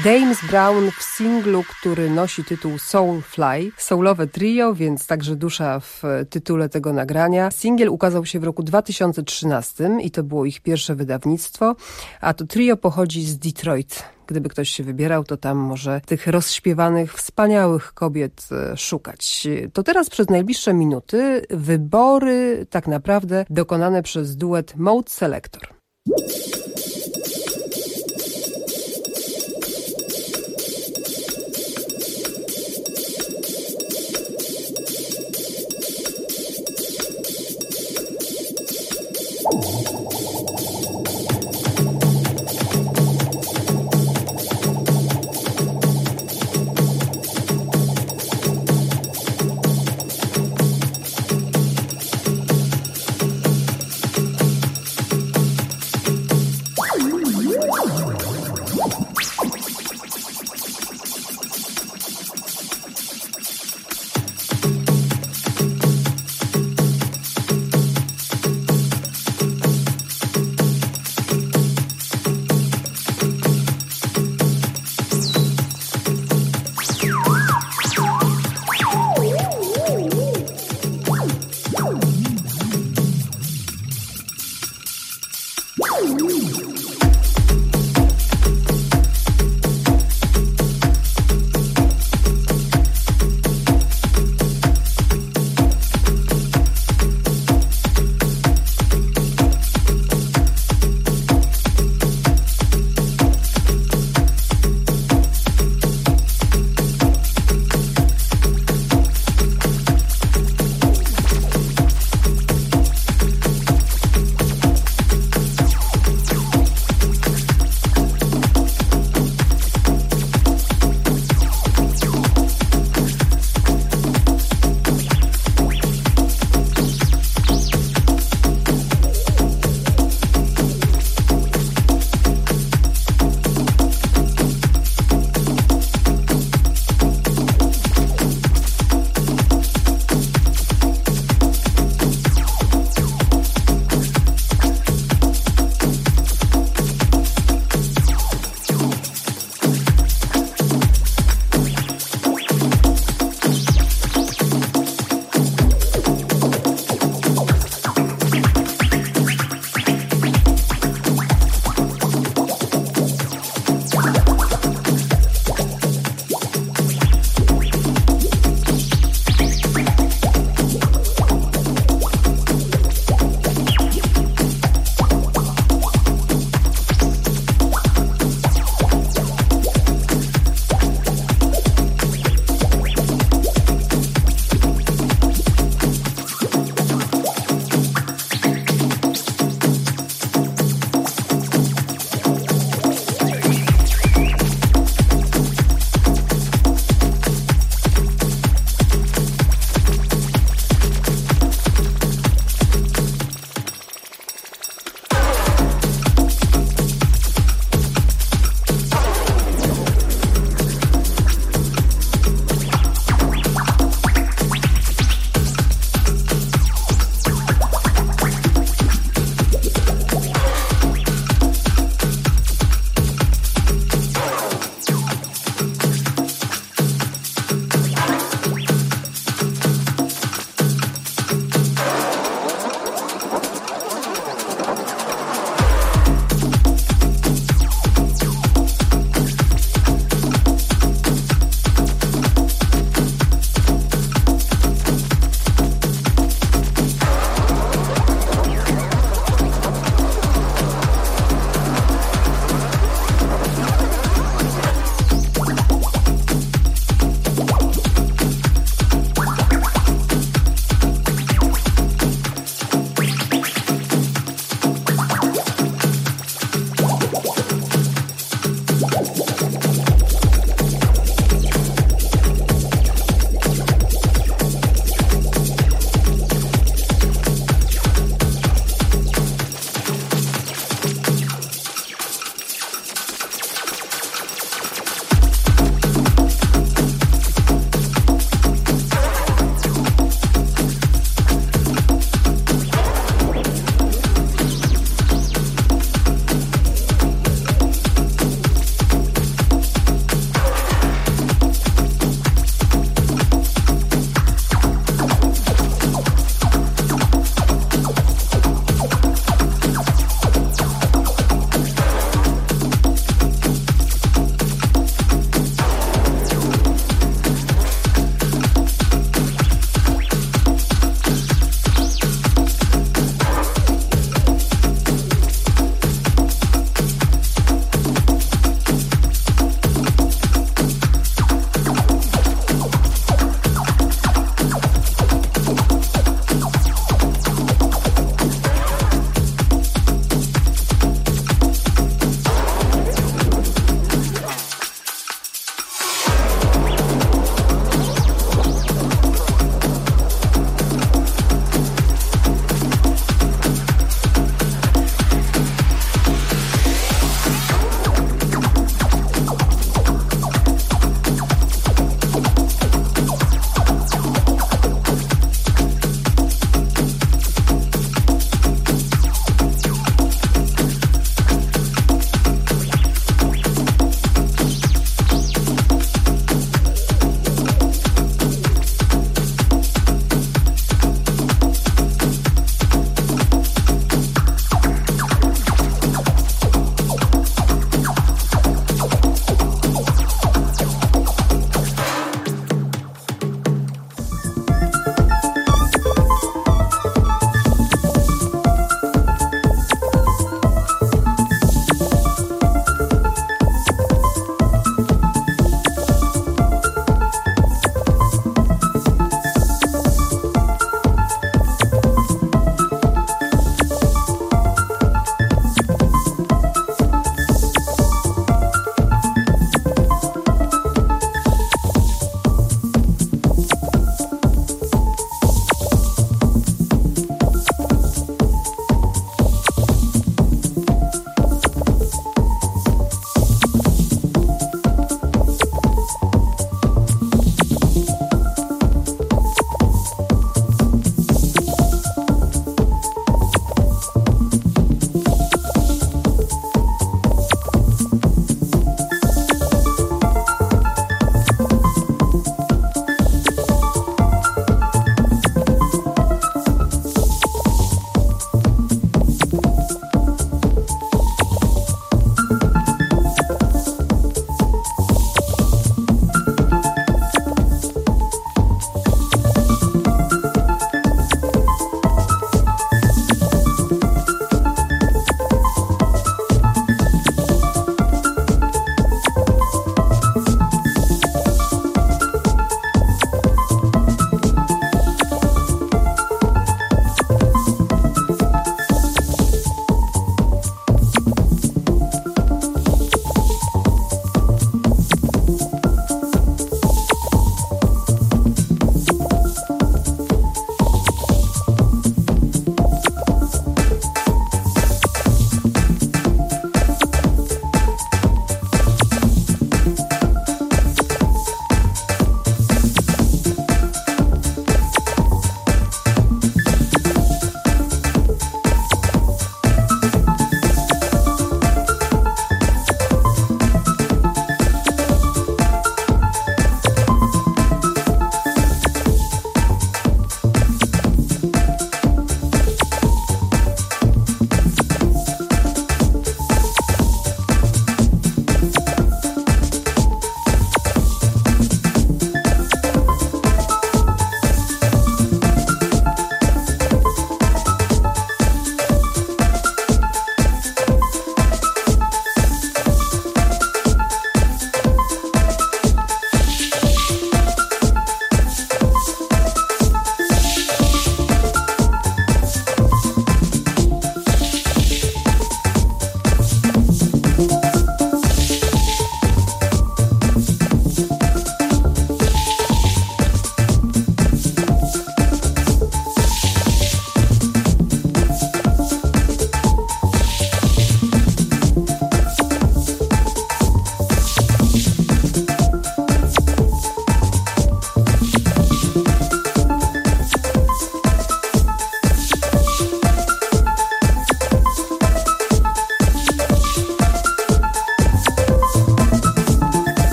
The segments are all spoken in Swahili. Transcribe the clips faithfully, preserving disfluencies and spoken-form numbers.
James Brown w singlu, który nosi tytuł Soulfly. Soulowe trio, więc także dusza w tytule tego nagrania. Singiel ukazał się w roku dwa tysiące trzynastym i to było ich pierwsze wydawnictwo, a to trio pochodzi z Detroit. Gdyby ktoś się wybierał, to tam może tych rozśpiewanych, wspaniałych kobiet szukać. To teraz przez najbliższe minuty wybory tak naprawdę dokonane przez duet Mode Selector.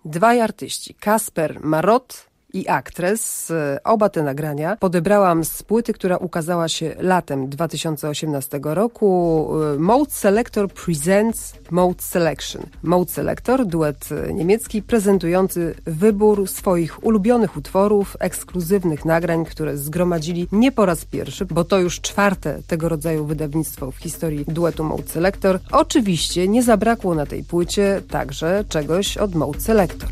Dwaj artyści, Kasper Marot i Aktres. Oba te nagrania podebrałam z płyty, która ukazała się latem dwa tysiące osiemnastego roku. Mode Selector Presents Mode Selection. Mode Selector, duet niemiecki prezentujący wybór swoich ulubionych utworów, ekskluzywnych nagrań, które zgromadzili nie po raz pierwszy, bo to już czwarte tego rodzaju wydawnictwo w historii duetu Mode Selector. Oczywiście nie zabrakło na tej płycie także czegoś od Mode Selector.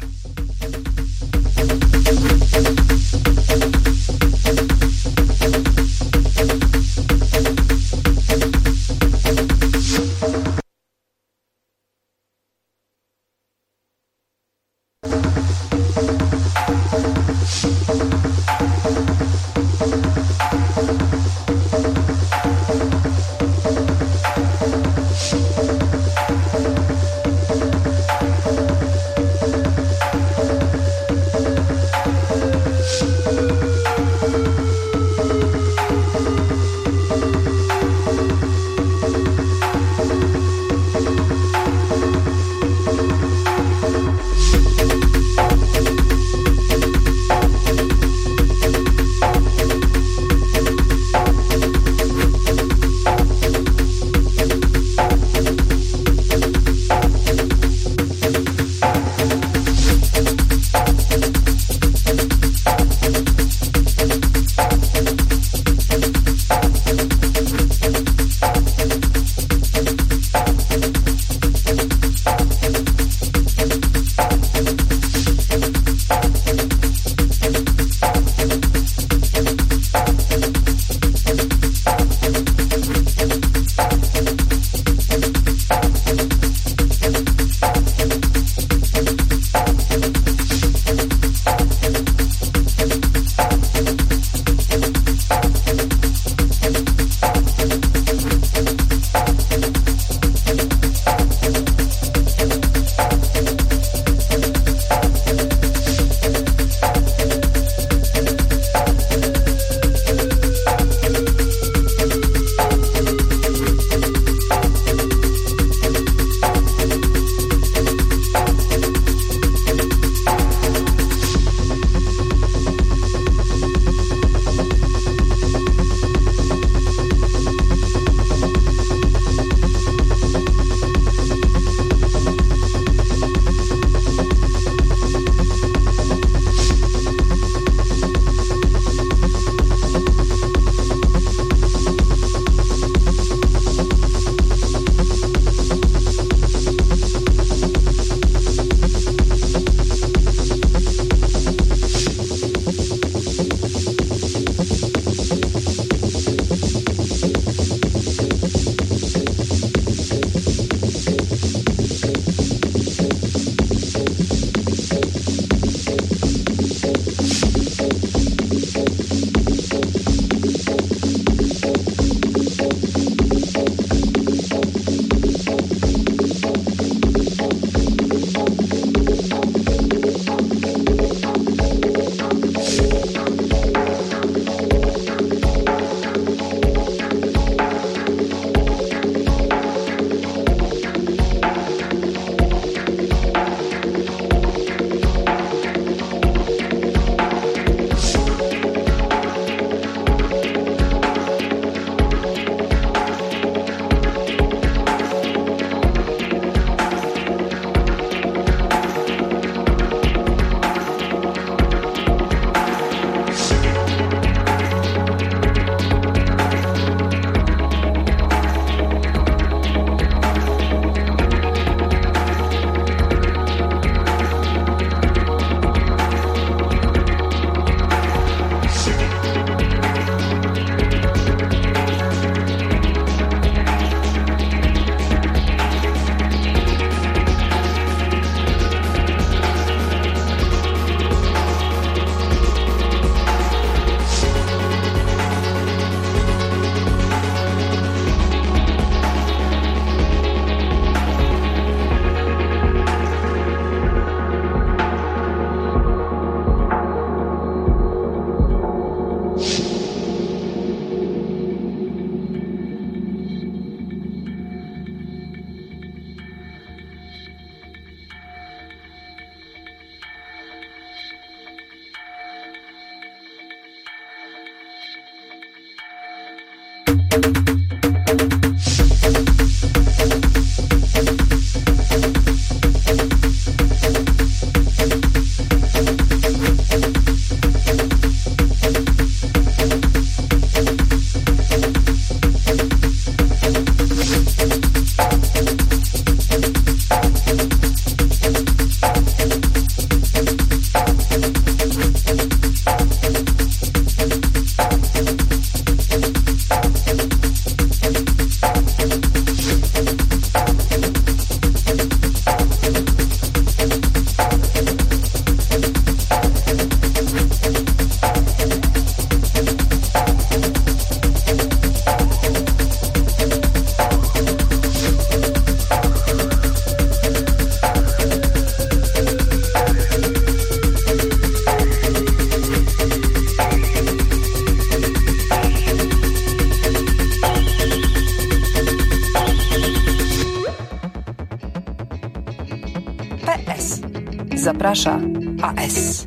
P S. Zaprasza A S.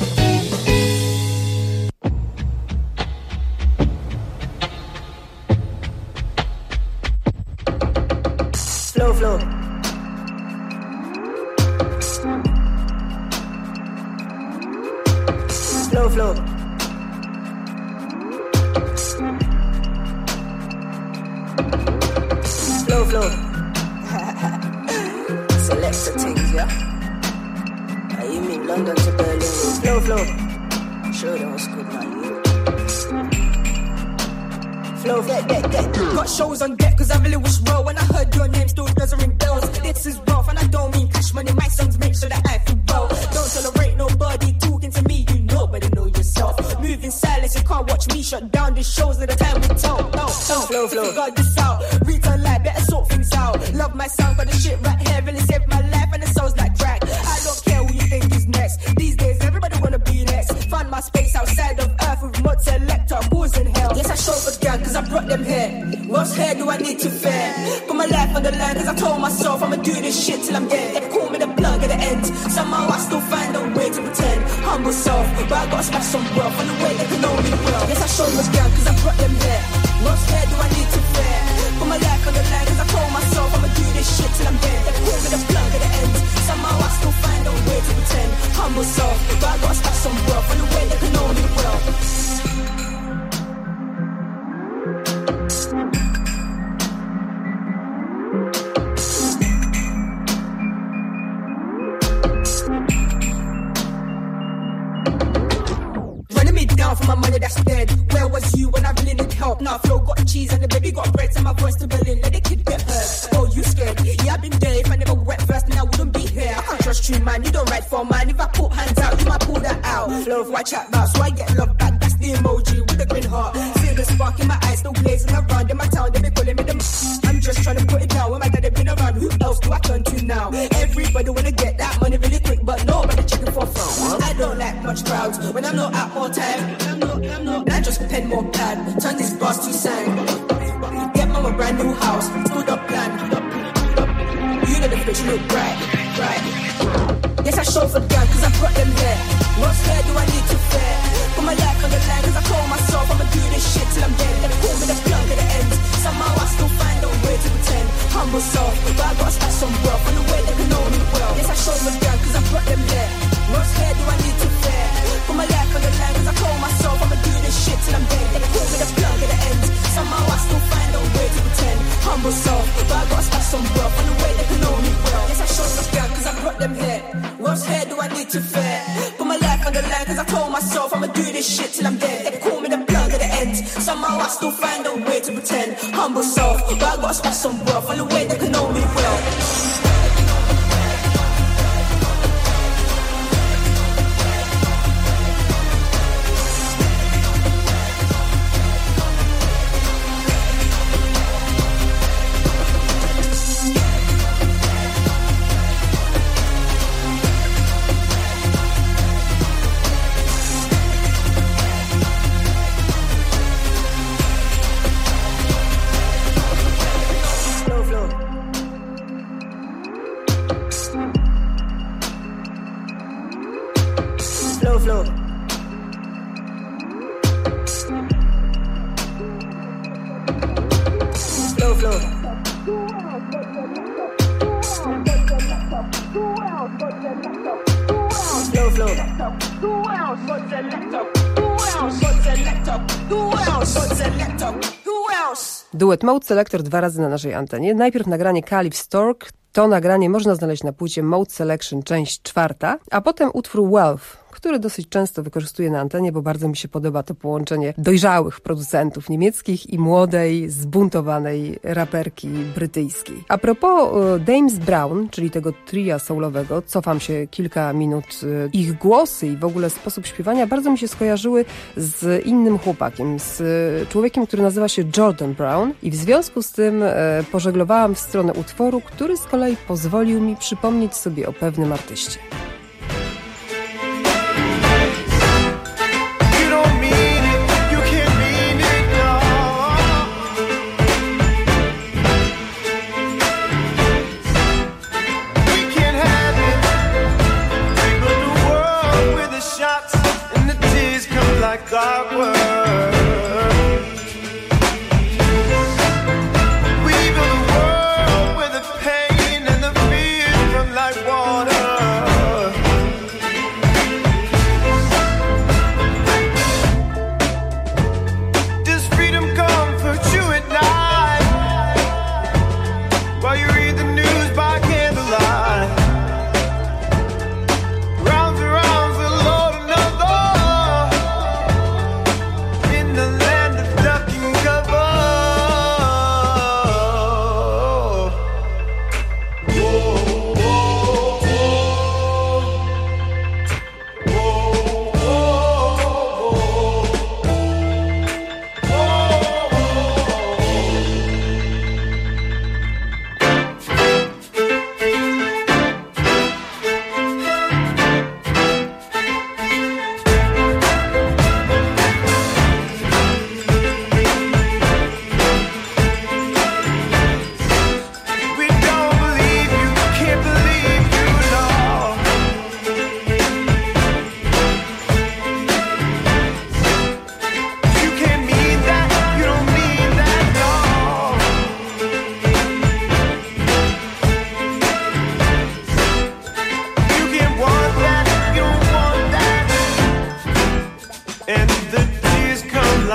Flow, flow. Flow, flow. Flow, flow. Selector things, yeah? Now you mean London to Berlin? Flow, flow. Show them what's good, man. Flow, get, get, get. Got shows on deck cause I really wish well. When I heard your name still doesn't ring bells. This is rough and I don't mean cash money. My songs make sure that I feel well. Don't tolerate nobody talking to me. You know better know yourself. Moving silence, you can't watch me shut down these shows at the time we tell. No, no. Flow, flow. Figure this out. Return life, better sort things out. Love my sound, got the shit right here. Really saved my life and it sounds like crack. I don't care who you think is next. These days everybody wanna be next. Find my space outside of earth with mod selector. Who's in hell? Yes, I show for gang cause I brought them here. What's here do I need to fear? Put my life on the line cause I told myself I'ma do this shit till I'm dead. They call me the plug at the end. Somehow I still find a way to pretend. Humble self, but I gotta smash some wealth on the way they can know me well. Yes, I show my gang cause I brought them here. What's here do I need to fear? Put my life on the line cause I told myself I'ma do this shit till I'm dead. They call me the plug at the end. Somehow I still find a way to pretend. Humble self, but I gotta smash some wealth on the way they can know me well. For my money that's dead. Where was you when I really need help? Now Flo got cheese and the baby got bread. And my voice to Berlin, let the kid get hurt. Oh, you scared? Yeah, I've been there. If I never went first, then I wouldn't be here. I can't trust you, man. You don't write for man. If I put hands out, you might pull that out. Flow, I chat about, so I get love back. That's the emoji with a green heart. See the spark in my eyes, still blazing around. In my town, they be calling me the I'm just trying to put it down. When my dad been around, who else do I turn to now? Everybody wanna get that money really quick, but nobody checking for fun. I don't like much crowds when I'm not out all time. I'm not, I'm not. I just pen more pad, turn this bars to sand. Get mom a brand new house, stood up plan. You know the bitch look bright, bright. Yes, I show for gang cause I brought them here. What's here do I need to fear? Put my life on the line cause I told myself I'ma do this shit till I'm dead. They call me the plug at the end. Somehow I still find a way to pretend. Humble self, but I gotta stack some wealth on the way they can know me well. Yes, I show for gang cause I brought them here. What's here do I need to fear? Put my life on the line cause I told myself I'ma do this shit till I'm dead. They call me the plug at the end. Somehow I still find a way to pretend. Humble self, but I gotta stack some wealth on the way they can know me well. Yes, I show for gang cause I brought them here. What's here do I need to fear? Put my life on the line cause I told myself I'ma do this shit till I'm dead. They call me the plug at the end. Somehow I still find a way to pretend. Humble self, but I gotta stack some wealth on the way they can know me well. Flow, flow. Flow, flow. Flow, flow. Duet Mode Selector dwa razy na naszej antenie. Najpierw nagranie Calif Stork. To nagranie można znaleźć na płycie Mode Selection część czwarta, a potem utwór Wealth, który dosyć często wykorzystuję na antenie, bo bardzo mi się podoba to połączenie dojrzałych producentów niemieckich i młodej, zbuntowanej raperki brytyjskiej. A propos Dames Brown, czyli tego tria soulowego, cofam się kilka minut, ich głosy i w ogóle sposób śpiewania bardzo mi się skojarzyły z innym chłopakiem, z człowiekiem, który nazywa się Jordan Brown i w związku z tym e, pożeglowałam w stronę utworu, który z kolei pozwolił mi przypomnieć sobie o pewnym artyście. We can't have it.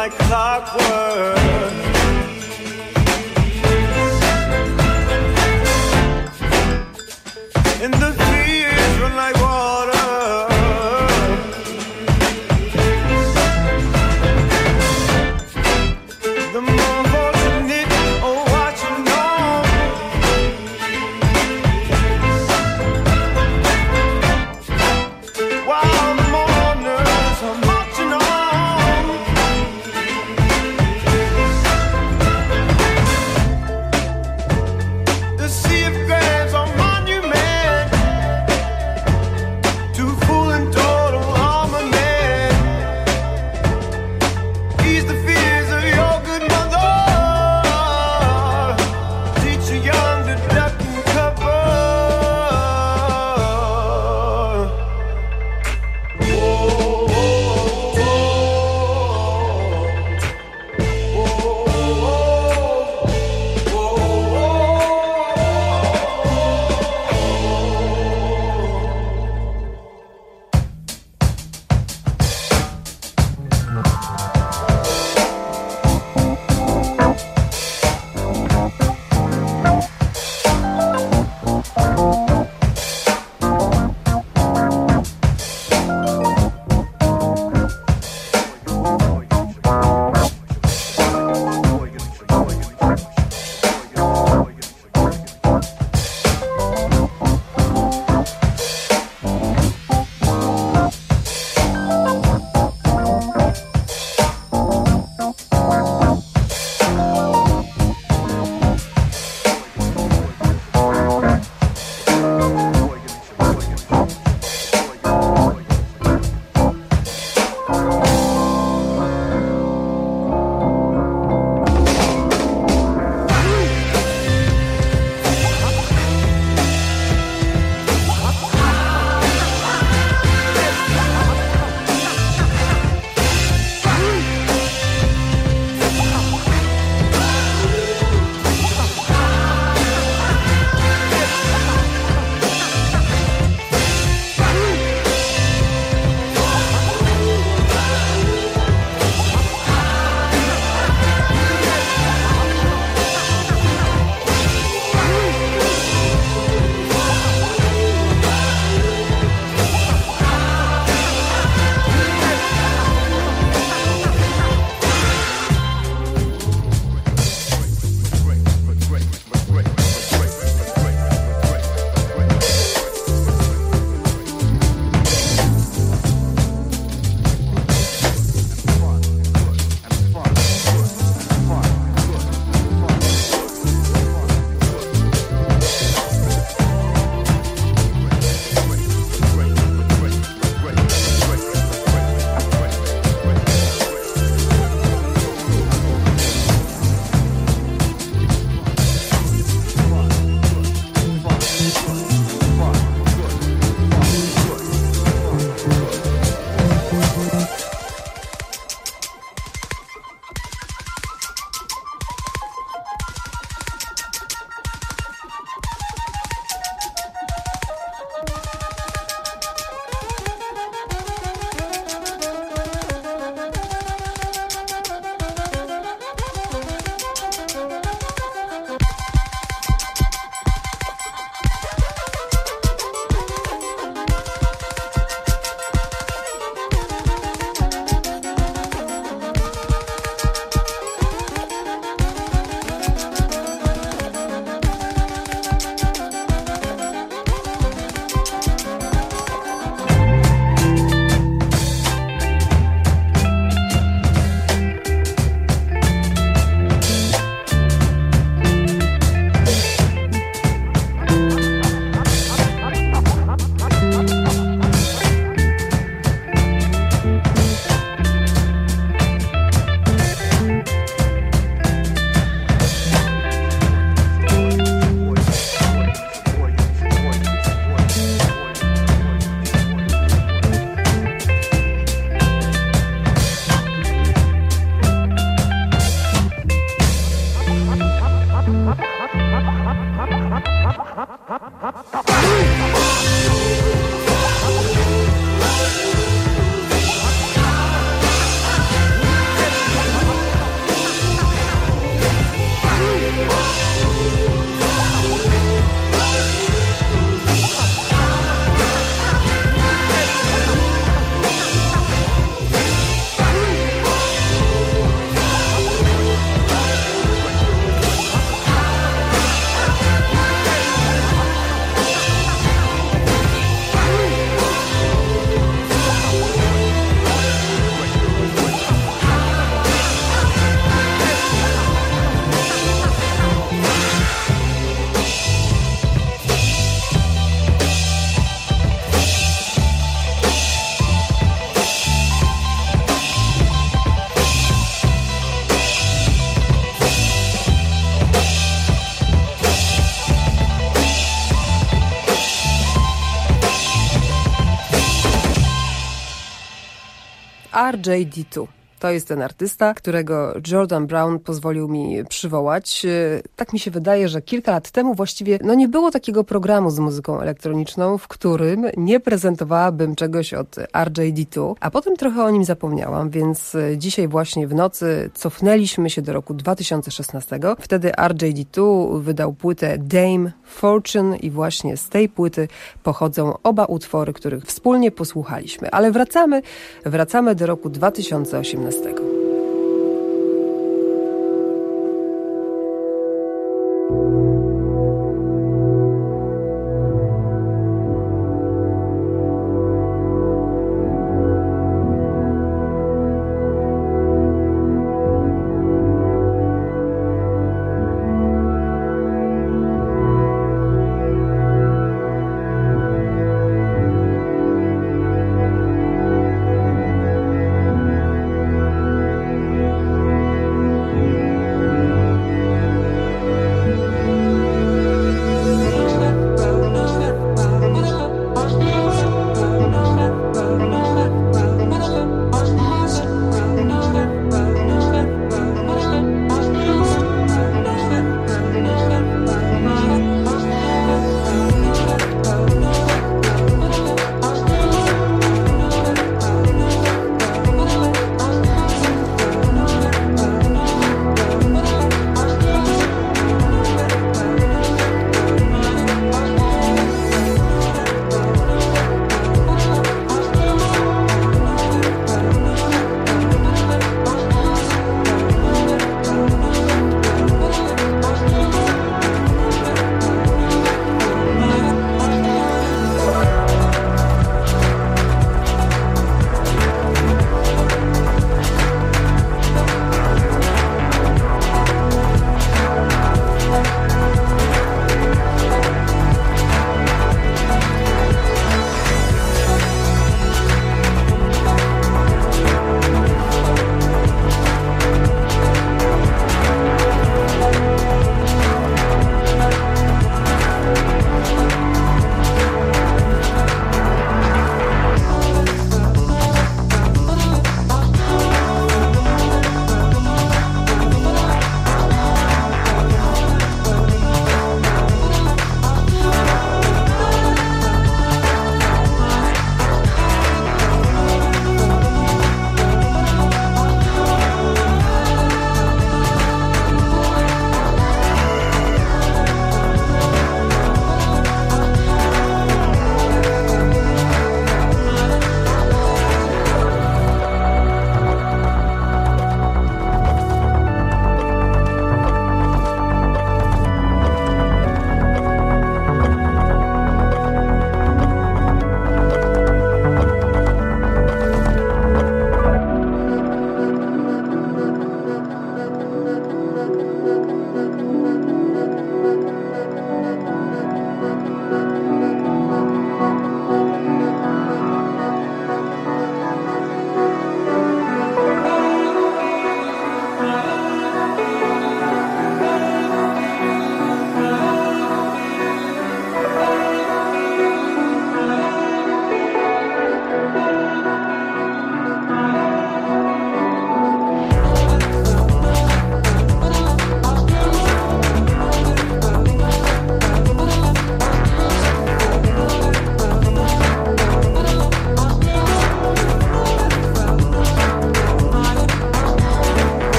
like clockwork. And the tears run like water. The more fortunate are watching on, while the mourners are marching on. The sea of graves are monument to full and total armament. Ease the fears of your good mother. Teach a young to duck and cover. R J D dwa. To jest ten artysta, którego Jordan Brown pozwolił mi przywołać. Tak mi się wydaje, że kilka lat temu właściwie no nie było takiego programu z muzyką elektroniczną, w którym nie prezentowałabym czegoś od R J D dwa, a potem trochę o nim zapomniałam, więc dzisiaj właśnie w nocy cofnęliśmy się do roku dwa tysiące szesnastego. Wtedy R J D dwa wydał płytę Dame Fortune i właśnie z tej płyty pochodzą oba utwory, których wspólnie posłuchaliśmy. Ale wracamy, wracamy do roku dwa tysiące osiemnastego.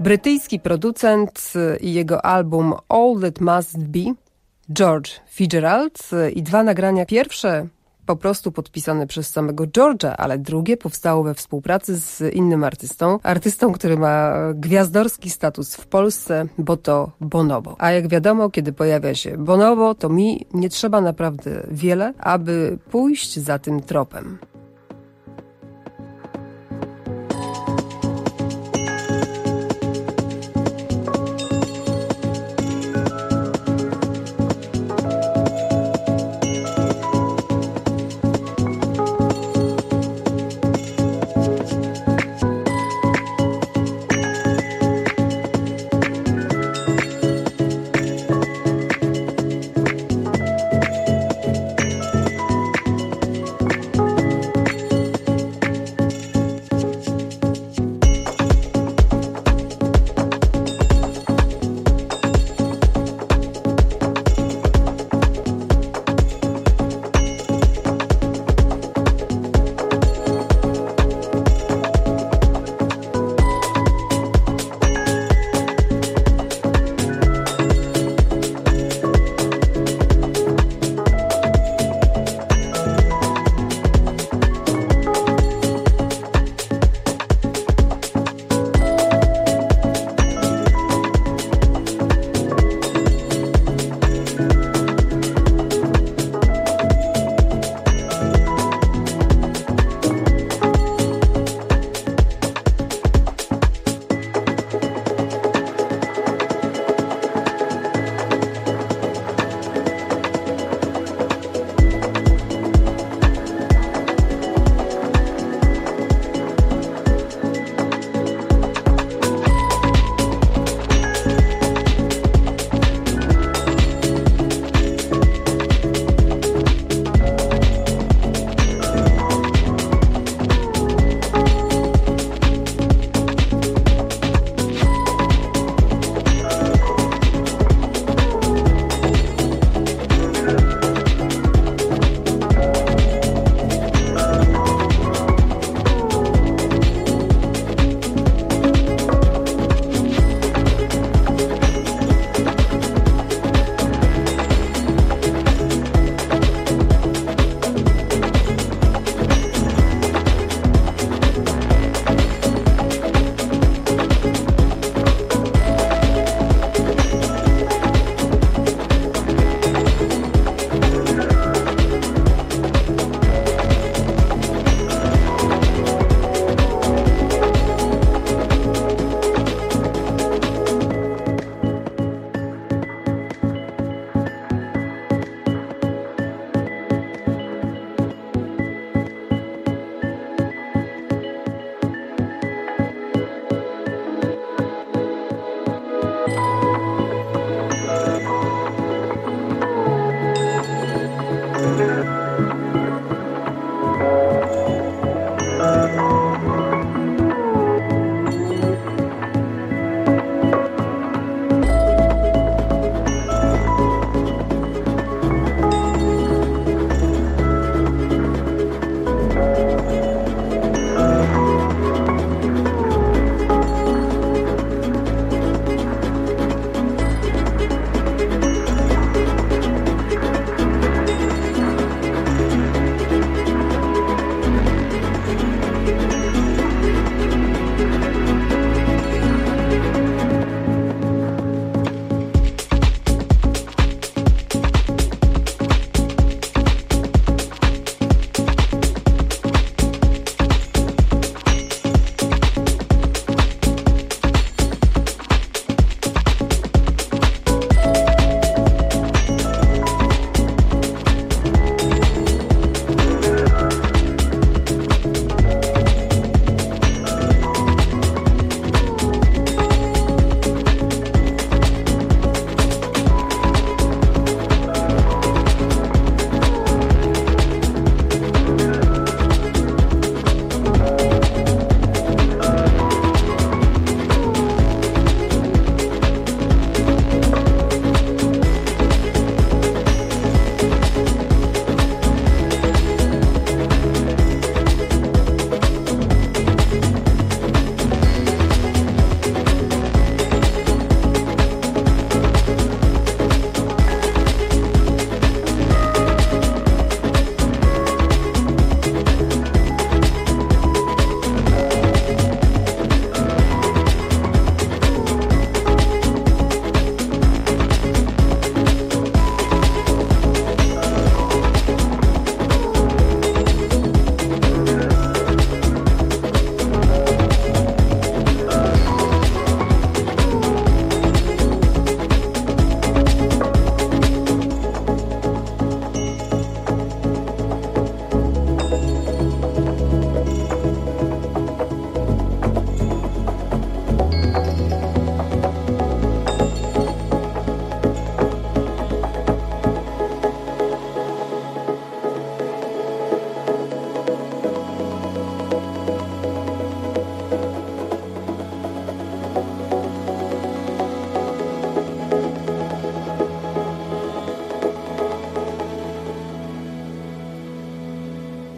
Brytyjski producent i jego album All That Must Be, George Fitzgerald, i dwa nagrania. Pierwsze po prostu podpisane przez samego George'a, ale drugie powstało we współpracy z innym artystą. Artystą, który ma gwiazdorski status w Polsce, bo to Bonobo. A jak wiadomo, kiedy pojawia się Bonobo, to mi nie trzeba naprawdę wiele, aby pójść za tym tropem.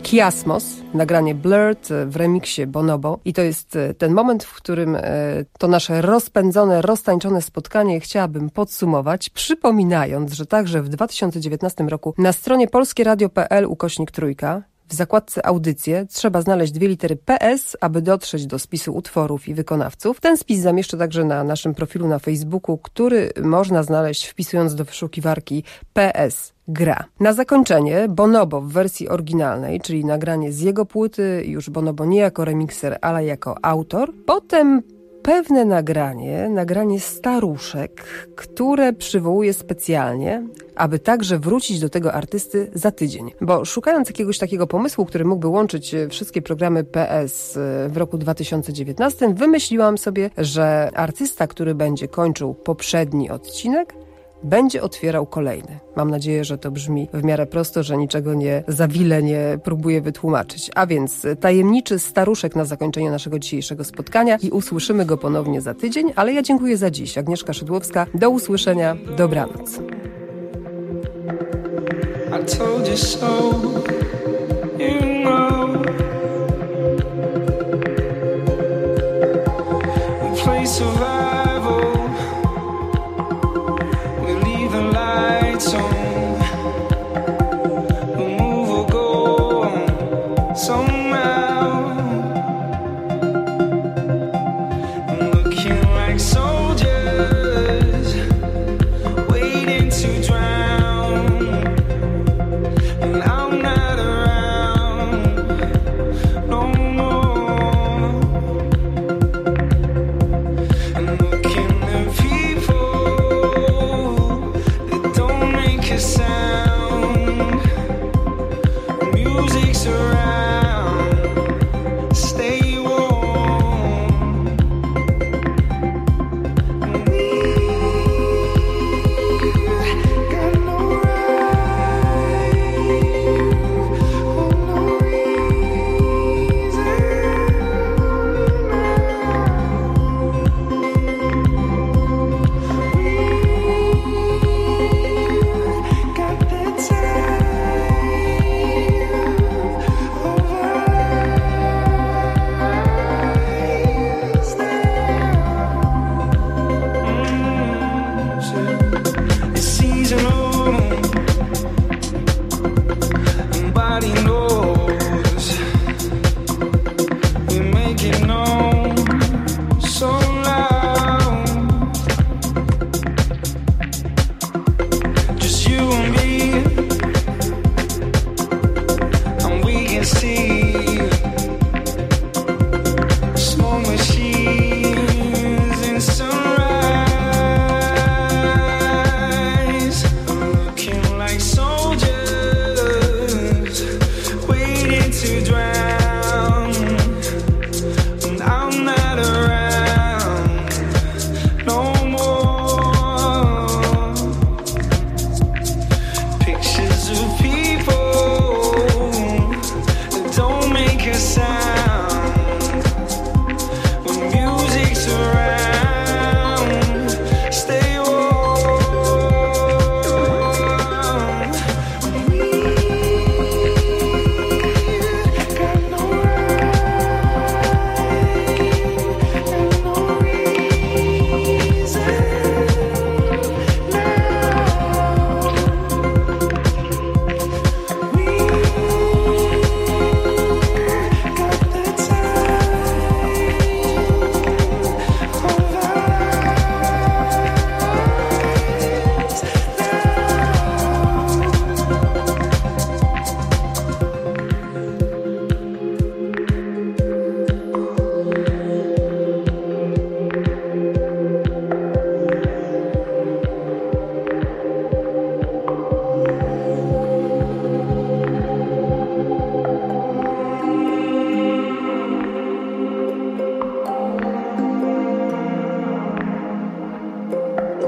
Kiasmos, nagranie Blurred w remiksie Bonobo. I to jest ten moment, w którym to nasze rozpędzone, roztańczone spotkanie chciałabym podsumować, przypominając, że także w dwa tysiące dziewiętnastym roku na stronie polskieradio.pl ukośnik trójka w zakładce audycje trzeba znaleźć dwie litery P S, aby dotrzeć do spisu utworów i wykonawców. Ten spis zamieszczę także na naszym profilu na Facebooku, który można znaleźć wpisując do wyszukiwarki P S gra. Na zakończenie Bonobo w wersji oryginalnej, czyli nagranie z jego płyty, już Bonobo nie jako remikser, ale jako autor. Potem pewne nagranie, nagranie staruszek, które przywołuję specjalnie, aby także wrócić do tego artysty za tydzień. Bo szukając jakiegoś takiego pomysłu, który mógłby łączyć wszystkie programy P S w roku dwa tysiące dziewiętnastym, wymyśliłam sobie, że artysta, który będzie kończył poprzedni odcinek, będzie otwierał kolejny. Mam nadzieję, że to brzmi w miarę prosto, że niczego nie za wiele nie próbuję wytłumaczyć. A więc tajemniczy staruszek na zakończenie naszego dzisiejszego spotkania i usłyszymy go ponownie za tydzień, ale ja dziękuję za dziś. Agnieszka Szydłowska, do usłyszenia, dobranoc. I told you so, you know. We play survival. We leave the lights on. We move or go on somehow. I'm looking like soldiers waiting to drown. And I'm not around no more. And looking at people that don't make a sound. Music's around, stay warm. And we've got no right for no reason We've got the time of our lives now. It's seasonal, and body knows we make it known so loud. Just you and me, and we can see smoke machines in sunrise. Looking like soldiers waiting to drown. And I'm not around no more. Pictures of people that don't make a sound. When music's around, stay warm. We've got no right and no reason now. We've got the time of our lives.